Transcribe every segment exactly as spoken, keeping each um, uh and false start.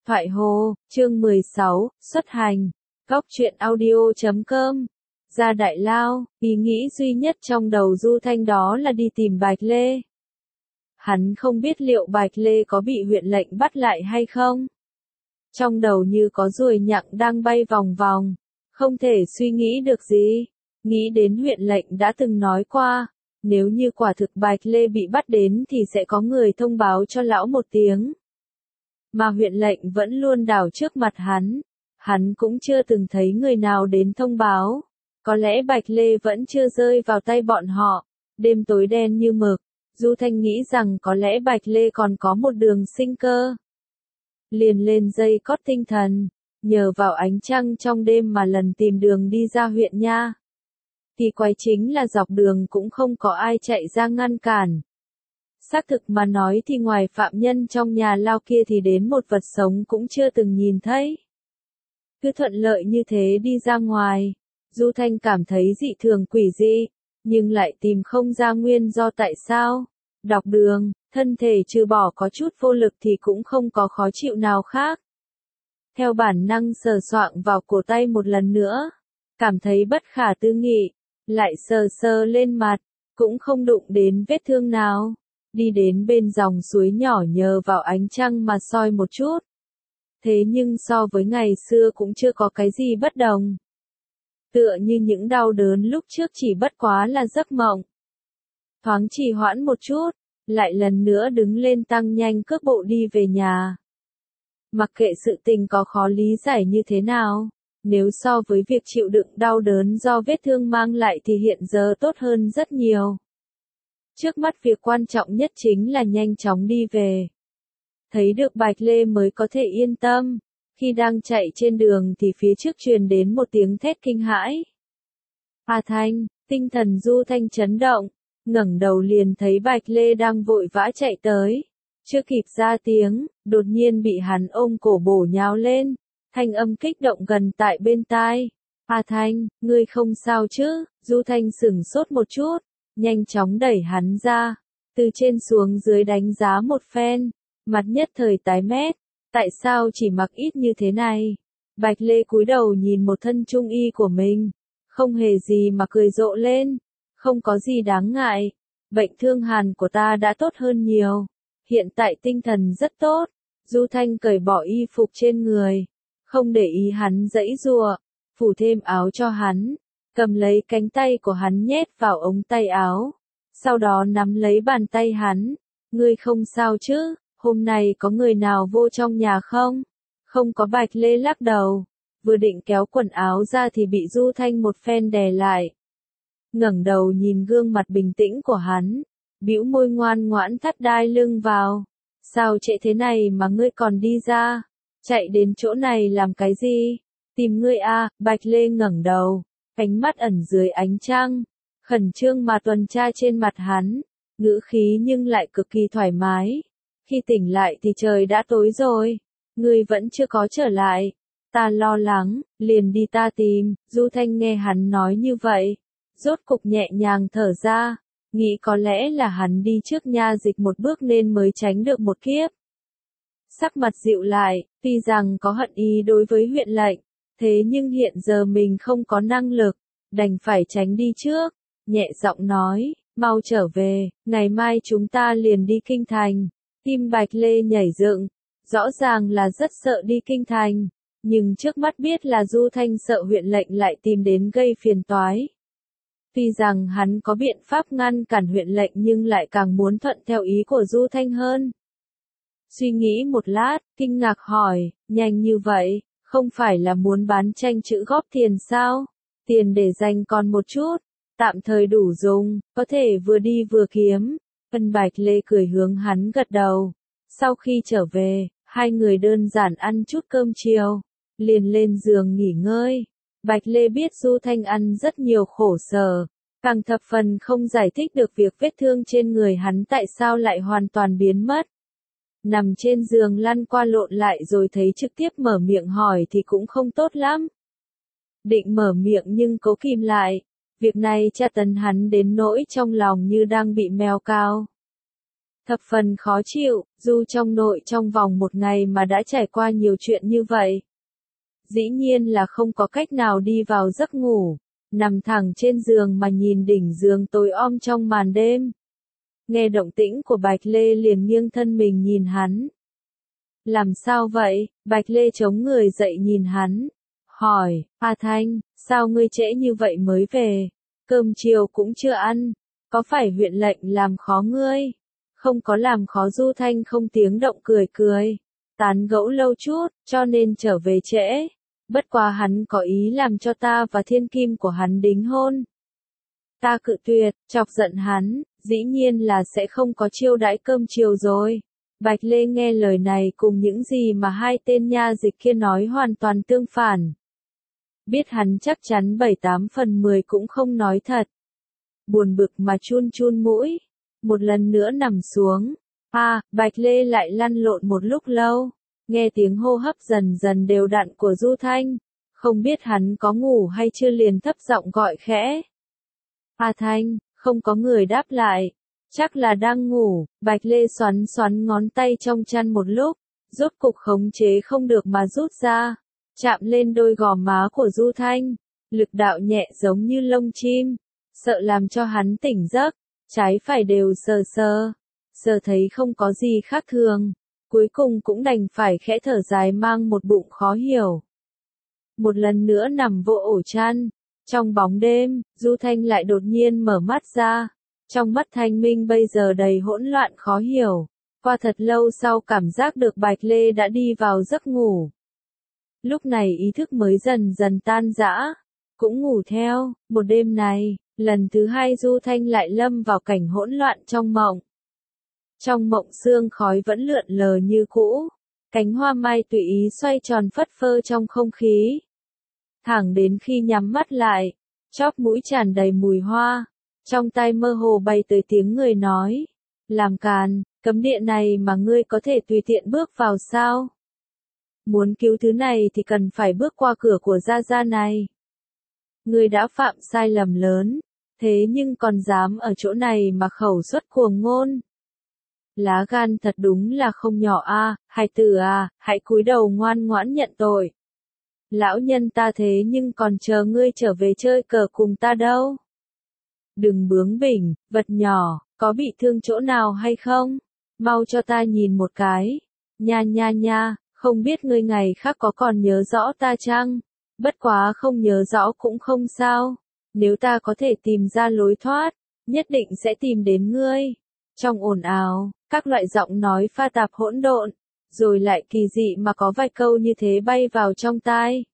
Thoại Hồ, chương mười sáu, xuất hành. Góc truyện audio chấm com. Ra Đại Lao, ý nghĩ duy nhất trong đầu Du Thanh đó là đi tìm Bạch Lê. Hắn không biết liệu Bạch Lê có bị huyện lệnh bắt lại hay không. Trong đầu như có ruồi nhặng đang bay vòng vòng, không thể suy nghĩ được gì. Nghĩ đến huyện lệnh đã từng nói qua, nếu như quả thực Bạch Lê bị bắt đến thì sẽ có người thông báo cho lão một tiếng. Mà huyện lệnh vẫn luôn đảo trước mặt hắn, hắn cũng chưa từng thấy người nào đến thông báo. Có lẽ Bạch Lê vẫn chưa rơi vào tay bọn họ. Đêm tối đen như mực, Du Thanh nghĩ rằng có lẽ Bạch Lê còn có một đường sinh cơ. Liền lên dây cót tinh thần, nhờ vào ánh trăng trong đêm mà lần tìm đường đi ra huyện nha. Thì quái chính là dọc đường cũng không có ai chạy ra ngăn cản. Xác thực mà nói thì ngoài phạm nhân trong nhà lao kia thì đến một vật sống cũng chưa từng nhìn thấy. Cứ thuận lợi như thế đi ra ngoài, Du Thanh cảm thấy dị thường quỷ dị, nhưng lại tìm không ra nguyên do tại sao. Đọc đường, thân thể trừ bỏ có chút vô lực thì cũng không có khó chịu nào khác. Theo bản năng sờ soạng vào cổ tay một lần nữa, cảm thấy bất khả tư nghị, lại sờ sờ lên mặt, cũng không đụng đến vết thương nào. Đi đến bên dòng suối nhỏ nhờ vào ánh trăng mà soi một chút. Thế nhưng so với ngày xưa cũng chưa có cái gì bất đồng. Tựa như những đau đớn lúc trước chỉ bất quá là giấc mộng. Thoáng trì hoãn một chút, lại lần nữa đứng lên tăng nhanh cước bộ đi về nhà. Mặc kệ sự tình có khó lý giải như thế nào, nếu so với việc chịu đựng đau đớn do vết thương mang lại thì hiện giờ tốt hơn rất nhiều. Trước mắt việc quan trọng nhất chính là nhanh chóng đi về. Thấy được Bạch Lê mới có thể yên tâm. Khi đang chạy trên đường thì phía trước truyền đến một tiếng thét kinh hãi. A Thanh, tinh thần Du Thanh chấn động, ngẩng đầu liền thấy Bạch Lê đang vội vã chạy tới. Chưa kịp ra tiếng, đột nhiên bị hắn ôm cổ bổ nhào lên. Thanh âm kích động gần tại bên tai. A Thanh, ngươi không sao chứ? Du Thanh sửng sốt một chút, nhanh chóng đẩy hắn ra, từ trên xuống dưới đánh giá một phen, mặt nhất thời tái mét, tại sao chỉ mặc ít như thế này? Bạch Lê cúi đầu nhìn một thân trung y của mình, không hề gì mà cười rộ lên, không có gì đáng ngại, bệnh thương hàn của ta đã tốt hơn nhiều, hiện tại tinh thần rất tốt. Du Thanh cởi bỏ y phục trên người, không để ý hắn giãy giụa, phủ thêm áo cho hắn. Cầm lấy cánh tay của hắn nhét vào ống tay áo, sau đó nắm lấy bàn tay hắn. Ngươi không sao chứ, hôm nay có người nào vô trong nhà không? Không có. Bạch Lê lắc đầu, vừa định kéo quần áo ra thì bị Du Thanh một phen đè lại. Ngẩng đầu nhìn gương mặt bình tĩnh của hắn, bĩu môi ngoan ngoãn thắt đai lưng vào. Sao trễ thế này mà ngươi còn đi ra? Chạy đến chỗ này làm cái gì? Tìm ngươi à? Bạch Lê ngẩng đầu, ánh mắt ẩn dưới ánh trăng, khẩn trương mà tuần tra trên mặt hắn, ngữ khí nhưng lại cực kỳ thoải mái. Khi tỉnh lại thì trời đã tối rồi, ngươi vẫn chưa có trở lại, ta lo lắng, liền đi ta tìm. Du Thanh nghe hắn nói như vậy, rốt cục nhẹ nhàng thở ra, nghĩ có lẽ là hắn đi trước nha dịch một bước nên mới tránh được một kiếp. Sắc mặt dịu lại, tuy rằng có hận ý đối với huyện lệnh, thế nhưng hiện giờ mình không có năng lực, đành phải tránh đi trước, nhẹ giọng nói, mau trở về, ngày mai chúng ta liền đi kinh thành. Tim Bạch Lê nhảy dựng, rõ ràng là rất sợ đi kinh thành, nhưng trước mắt biết là Du Thanh sợ huyện lệnh lại tìm đến gây phiền toái. Tuy rằng hắn có biện pháp ngăn cản huyện lệnh nhưng lại càng muốn thuận theo ý của Du Thanh hơn. Suy nghĩ một lát, kinh ngạc hỏi, nhanh như vậy? Không phải là muốn bán tranh chữ góp tiền sao? Tiền để dành còn một chút, tạm thời đủ dùng, có thể vừa đi vừa kiếm. Vân Bạch Lê cười hướng hắn gật đầu. Sau khi trở về, hai người đơn giản ăn chút cơm chiều, liền lên giường nghỉ ngơi. Bạch Lê biết Du Thanh ăn rất nhiều khổ sở, càng thập phần không giải thích được việc vết thương trên người hắn tại sao lại hoàn toàn biến mất. Nằm trên giường lăn qua lộn lại rồi thấy trực tiếp mở miệng hỏi thì cũng không tốt lắm. Định mở miệng nhưng cố kìm lại, việc này tra tấn hắn đến nỗi trong lòng như đang bị mèo cào. thập phần khó chịu, Du trong nội trong vòng một ngày mà đã trải qua nhiều chuyện như vậy. Dĩ nhiên là không có cách nào đi vào giấc ngủ, nằm thẳng trên giường mà nhìn đỉnh giường tối om trong màn đêm. Nghe động tĩnh của Bạch Lê liền nghiêng thân mình nhìn hắn. Làm sao vậy? Bạch Lê chống người dậy nhìn hắn. Hỏi, A Thanh, sao ngươi trễ như vậy mới về? Cơm chiều cũng chưa ăn. Có phải huyện lệnh làm khó ngươi? Không có làm khó. Du Thanh không tiếng động cười cười. Tán gẫu lâu chút, cho nên trở về trễ. Bất quá hắn có ý làm cho ta và thiên kim của hắn đính hôn. Ta cự tuyệt, chọc giận hắn, dĩ nhiên là sẽ không có chiêu đãi cơm chiều rồi. Bạch Lê nghe lời này cùng những gì mà hai tên nha dịch kia nói hoàn toàn tương phản. Biết hắn chắc chắn bảy tám phần mười cũng không nói thật. Buồn bực mà chun chun mũi, một lần nữa nằm xuống. À, Bạch Lê lại lăn lộn một lúc lâu, nghe tiếng hô hấp dần dần đều đặn của Du Thanh, không biết hắn có ngủ hay chưa liền thấp giọng gọi khẽ. A Thanh, không có người đáp lại. Chắc là đang ngủ. Bạch Lê xoắn xoắn ngón tay trong chăn một lúc, rốt cục khống chế không được mà rút ra, chạm lên đôi gò má của Du Thanh, lực đạo nhẹ giống như lông chim, sợ làm cho hắn tỉnh giấc, trái phải đều sờ sờ, sờ thấy không có gì khác thường, cuối cùng cũng đành phải khẽ thở dài mang một bụng khó hiểu. Một lần nữa nằm vô ổ chăn, trong bóng đêm, Du Thanh lại đột nhiên mở mắt ra. Trong mắt Thanh Minh bây giờ đầy hỗn loạn khó hiểu, qua thật lâu sau cảm giác được Bạch Lê đã đi vào giấc ngủ. Lúc này ý thức mới dần dần tan rã, cũng ngủ theo. Một đêm này, lần thứ hai Du Thanh lại lâm vào cảnh hỗn loạn trong mộng. Trong mộng sương khói vẫn lượn lờ như cũ, cánh hoa mai tùy ý xoay tròn phất phơ trong không khí. Thẳng đến khi nhắm mắt lại, chóp mũi tràn đầy mùi hoa. Trong tai mơ hồ bay tới tiếng người nói, làm càn, cấm địa này mà ngươi có thể tùy tiện bước vào sao? Muốn cứu thứ này thì cần phải bước qua cửa của gia gia này. Ngươi đã phạm sai lầm lớn, thế nhưng còn dám ở chỗ này mà khẩu xuất cuồng ngôn. Lá gan thật đúng là không nhỏ a, à, hài tử à, hãy cúi đầu ngoan ngoãn nhận tội. Lão nhân ta thế nhưng còn chờ ngươi trở về chơi cờ cùng ta đâu. Đừng bướng bỉnh, vật nhỏ, có bị thương chỗ nào hay không? Mau cho ta nhìn một cái. Nha nha nha, không biết ngươi ngày khác có còn nhớ rõ ta chăng? Bất quá không nhớ rõ cũng không sao. Nếu ta có thể tìm ra lối thoát, nhất định sẽ tìm đến ngươi. Trong ồn ào, các loại giọng nói pha tạp hỗn độn, rồi lại kỳ dị mà có vài câu như thế bay vào trong tai.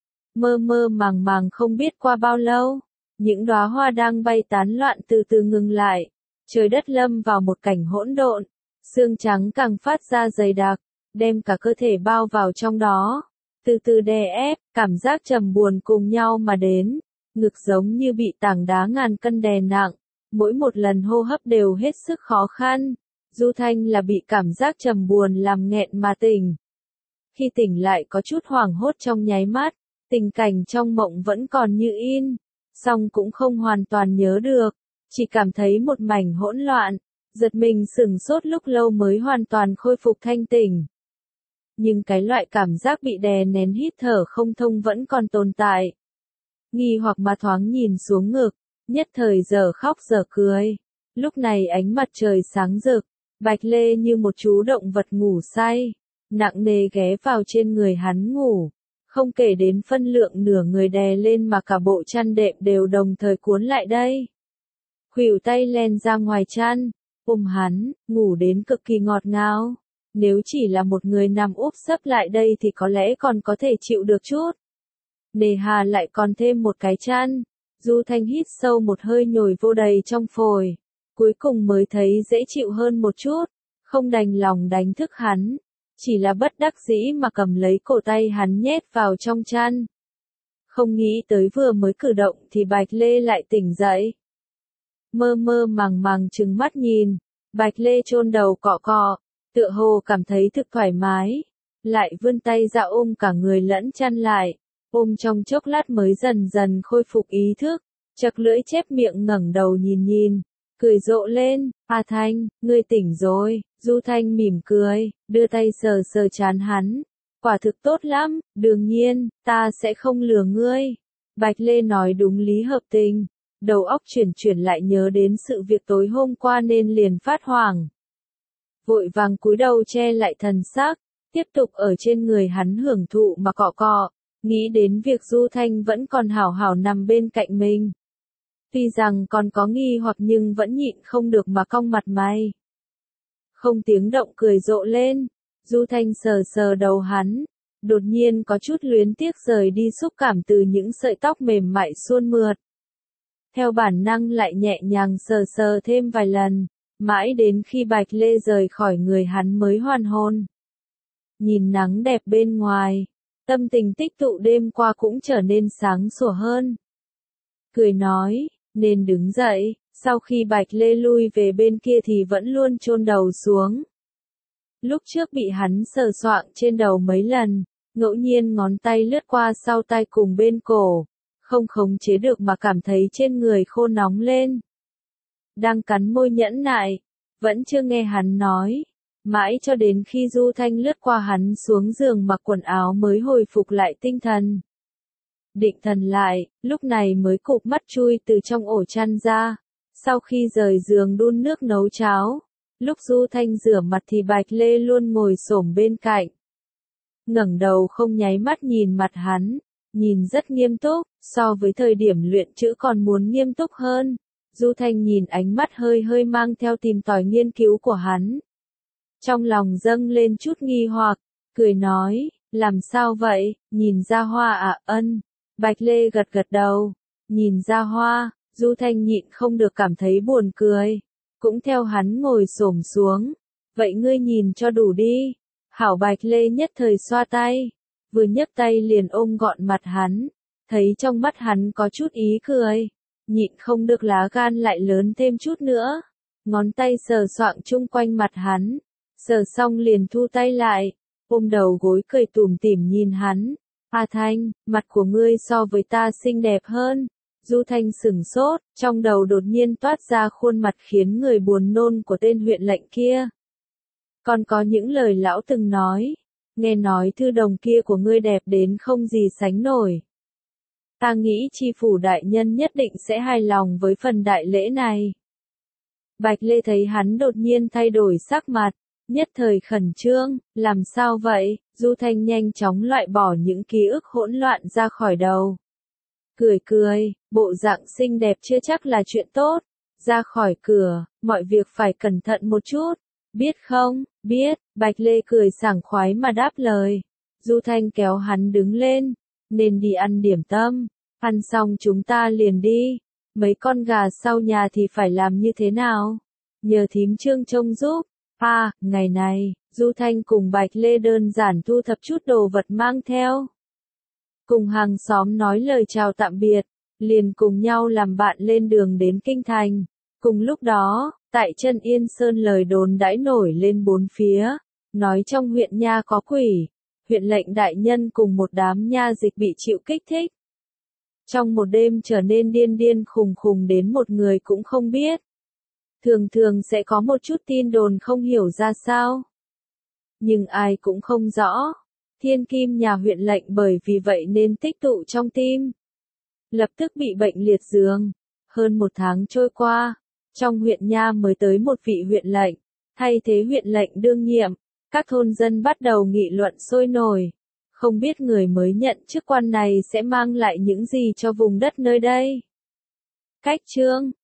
Mơ mơ màng màng không biết qua bao lâu. Những đóa hoa đang bay tán loạn từ từ ngừng lại, trời đất lâm vào một cảnh hỗn độn, sương trắng càng phát ra dày đặc, đem cả cơ thể bao vào trong đó, từ từ đè ép, cảm giác trầm buồn cùng nhau mà đến, ngực giống như bị tảng đá ngàn cân đè nặng, mỗi một lần hô hấp đều hết sức khó khăn. Du Thanh là bị cảm giác trầm buồn làm nghẹn mà tỉnh. Khi tỉnh lại có chút hoảng hốt trong nháy mắt, tình cảnh trong mộng vẫn còn như in. Song cũng không hoàn toàn nhớ được, chỉ cảm thấy một mảnh hỗn loạn, giật mình sửng sốt lúc lâu mới hoàn toàn khôi phục thanh tỉnh. Nhưng cái loại cảm giác bị đè nén hít thở không thông vẫn còn tồn tại. Nghi hoặc mà thoáng nhìn xuống ngực, nhất thời giờ khóc giờ cười. Lúc này ánh mặt trời sáng rực, Bạch Lê như một chú động vật ngủ say, nặng nề ghé vào trên người hắn ngủ. Không kể đến phân lượng nửa người đè lên mà cả bộ chăn đệm đều đồng thời cuốn lại đây. Khuỷu tay len ra ngoài chăn, ôm hắn, ngủ đến cực kỳ ngọt ngào. Nếu chỉ là một người nằm úp sấp lại đây thì có lẽ còn có thể chịu được chút. Nề hà lại còn thêm một cái chăn. Du Thanh hít sâu một hơi nhồi vô đầy trong phổi. Cuối cùng mới thấy dễ chịu hơn một chút. Không đành lòng đánh thức hắn. Chỉ là bất đắc dĩ mà cầm lấy cổ tay hắn nhét vào trong chăn. Không nghĩ tới vừa mới cử động thì Bạch Lê lại tỉnh dậy. Mơ mơ màng màng trừng mắt nhìn, Bạch Lê chôn đầu cọ cọ, tựa hồ cảm thấy thực thoải mái. Lại vươn tay ra ôm cả người lẫn chăn lại, ôm trong chốc lát mới dần dần khôi phục ý thức, chật lưỡi chép miệng ngẩng đầu nhìn nhìn. cười rộ lên, A Thanh, ngươi tỉnh rồi, Du Thanh mỉm cười, đưa tay sờ sờ trán hắn, quả thực tốt lắm, đương nhiên, ta sẽ không lừa ngươi. Bạch Lê nói đúng lý hợp tình, đầu óc chuyển chuyển lại nhớ đến sự việc tối hôm qua nên liền phát hoảng. Vội vàng cúi đầu che lại thần sắc, tiếp tục ở trên người hắn hưởng thụ mà cọ cọ, nghĩ đến việc Du Thanh vẫn còn hảo hảo nằm bên cạnh mình. Tuy rằng còn có nghi hoặc nhưng vẫn nhịn không được mà cong mặt mày. Không tiếng động cười rộ lên, Du Thanh sờ sờ đầu hắn, đột nhiên có chút luyến tiếc rời đi xúc cảm từ những sợi tóc mềm mại suôn mượt. Theo bản năng lại nhẹ nhàng sờ sờ thêm vài lần, mãi đến khi Bạch Lê rời khỏi người hắn mới hoàn hồn. Nhìn nắng đẹp bên ngoài, tâm tình tích tụ đêm qua cũng trở nên sáng sủa hơn. Cười nói, nên đứng dậy, sau khi Bạch Lê lui về bên kia thì vẫn luôn chôn đầu xuống. Lúc trước bị hắn sờ soạng trên đầu mấy lần, ngẫu nhiên ngón tay lướt qua sau tai cùng bên cổ, không khống chế được mà cảm thấy trên người khô nóng lên. Đang cắn môi nhẫn nại, vẫn chưa nghe hắn nói, mãi cho đến khi Du Thanh lướt qua hắn xuống giường mặc quần áo mới hồi phục lại tinh thần. Định thần lại, lúc này mới cụp mắt chui từ trong ổ chăn ra, sau khi rời giường đun nước nấu cháo, lúc Du Thanh rửa mặt thì Bạch Lê luôn ngồi xổm bên cạnh. Ngẩng đầu không nháy mắt nhìn mặt hắn, nhìn rất nghiêm túc, so với thời điểm luyện chữ còn muốn nghiêm túc hơn. Du Thanh nhìn ánh mắt hơi hơi mang theo tìm tòi nghiên cứu của hắn. Trong lòng dâng lên chút nghi hoặc, cười nói, làm sao vậy, nhìn ra hoa à, ân. Bạch Lê gật gật đầu, nhìn ra hoa, Du Thanh nhịn không được cảm thấy buồn cười, cũng theo hắn ngồi xổm xuống. Vậy ngươi nhìn cho đủ đi. Hảo Bạch Lê nhất thời xoa tay, vừa nhấc tay liền ôm gọn mặt hắn, thấy trong mắt hắn có chút ý cười, nhịn không được lá gan lại lớn thêm chút nữa, ngón tay sờ soạng chung quanh mặt hắn, sờ xong liền thu tay lại, ôm đầu gối cười tủm tỉm nhìn hắn. A Thanh, mặt của ngươi so với ta xinh đẹp hơn. Du Thanh sửng sốt, trong đầu đột nhiên toát ra khuôn mặt khiến người buồn nôn của tên huyện lệnh kia. Còn có những lời lão từng nói, nghe nói thư đồng kia của ngươi đẹp đến không gì sánh nổi. Ta nghĩ tri phủ đại nhân nhất định sẽ hài lòng với phần đại lễ này. Bạch Lê thấy hắn đột nhiên thay đổi sắc mặt, nhất thời khẩn trương, làm sao vậy? Du Thanh nhanh chóng loại bỏ những ký ức hỗn loạn ra khỏi đầu. Cười cười, bộ dạng xinh đẹp chưa chắc là chuyện tốt. Ra khỏi cửa, mọi việc phải cẩn thận một chút. Biết không, biết, Bạch Lê cười sảng khoái mà đáp lời. Du Thanh kéo hắn đứng lên, nên đi ăn điểm tâm, ăn xong chúng ta liền đi. Mấy con gà sau nhà thì phải làm như thế nào? Nhờ thím Trương trông giúp. À, ngày này, Du Thanh cùng Bạch Lê đơn giản thu thập chút đồ vật mang theo. Cùng hàng xóm nói lời chào tạm biệt, liền cùng nhau làm bạn lên đường đến Kinh Thành. Cùng lúc đó, tại chân Yên Sơn lời đồn đãi nổi lên bốn phía, nói trong huyện nha có quỷ, huyện lệnh đại nhân cùng một đám nha dịch bị chịu kích thích. Trong một đêm trở nên điên điên khùng khùng đến một người cũng không biết. Thường thường sẽ có một chút tin đồn không hiểu ra sao. Nhưng ai cũng không rõ. Thiên kim nhà huyện lệnh bởi vì vậy nên tích tụ trong tim. Lập tức bị bệnh liệt giường. Hơn một tháng trôi qua, trong huyện nha mới tới một vị huyện lệnh, thay thế huyện lệnh đương nhiệm, các thôn dân bắt đầu nghị luận sôi nổi. Không biết người mới nhận chức quan này sẽ mang lại những gì cho vùng đất nơi đây. Cách chương